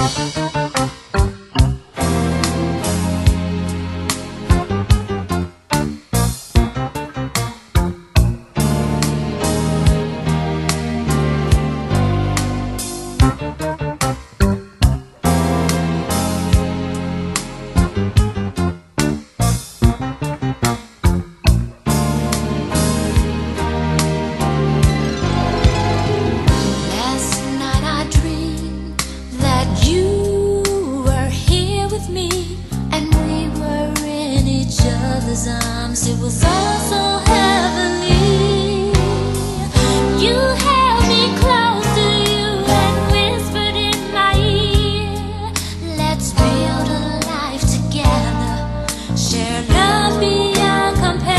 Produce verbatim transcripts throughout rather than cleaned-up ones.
Arms, it was all so heavenly. You held me close to you and whispered in my ear, let's build a life together, share love beyond compare.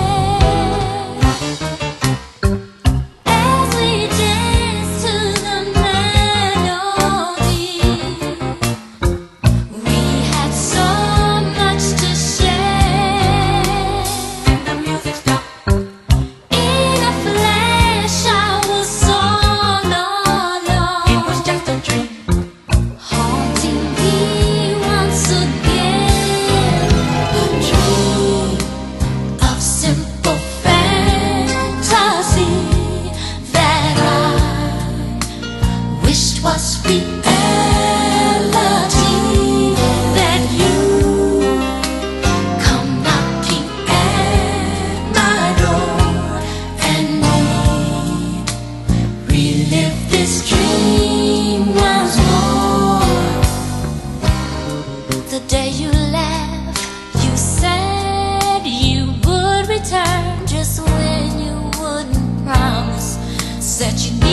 As we dance to the melody, we had so much to share. Was reality that you come knocking at my door and we relive this dream once more. The day you left, you said you would return, just when you wouldn't promise, said you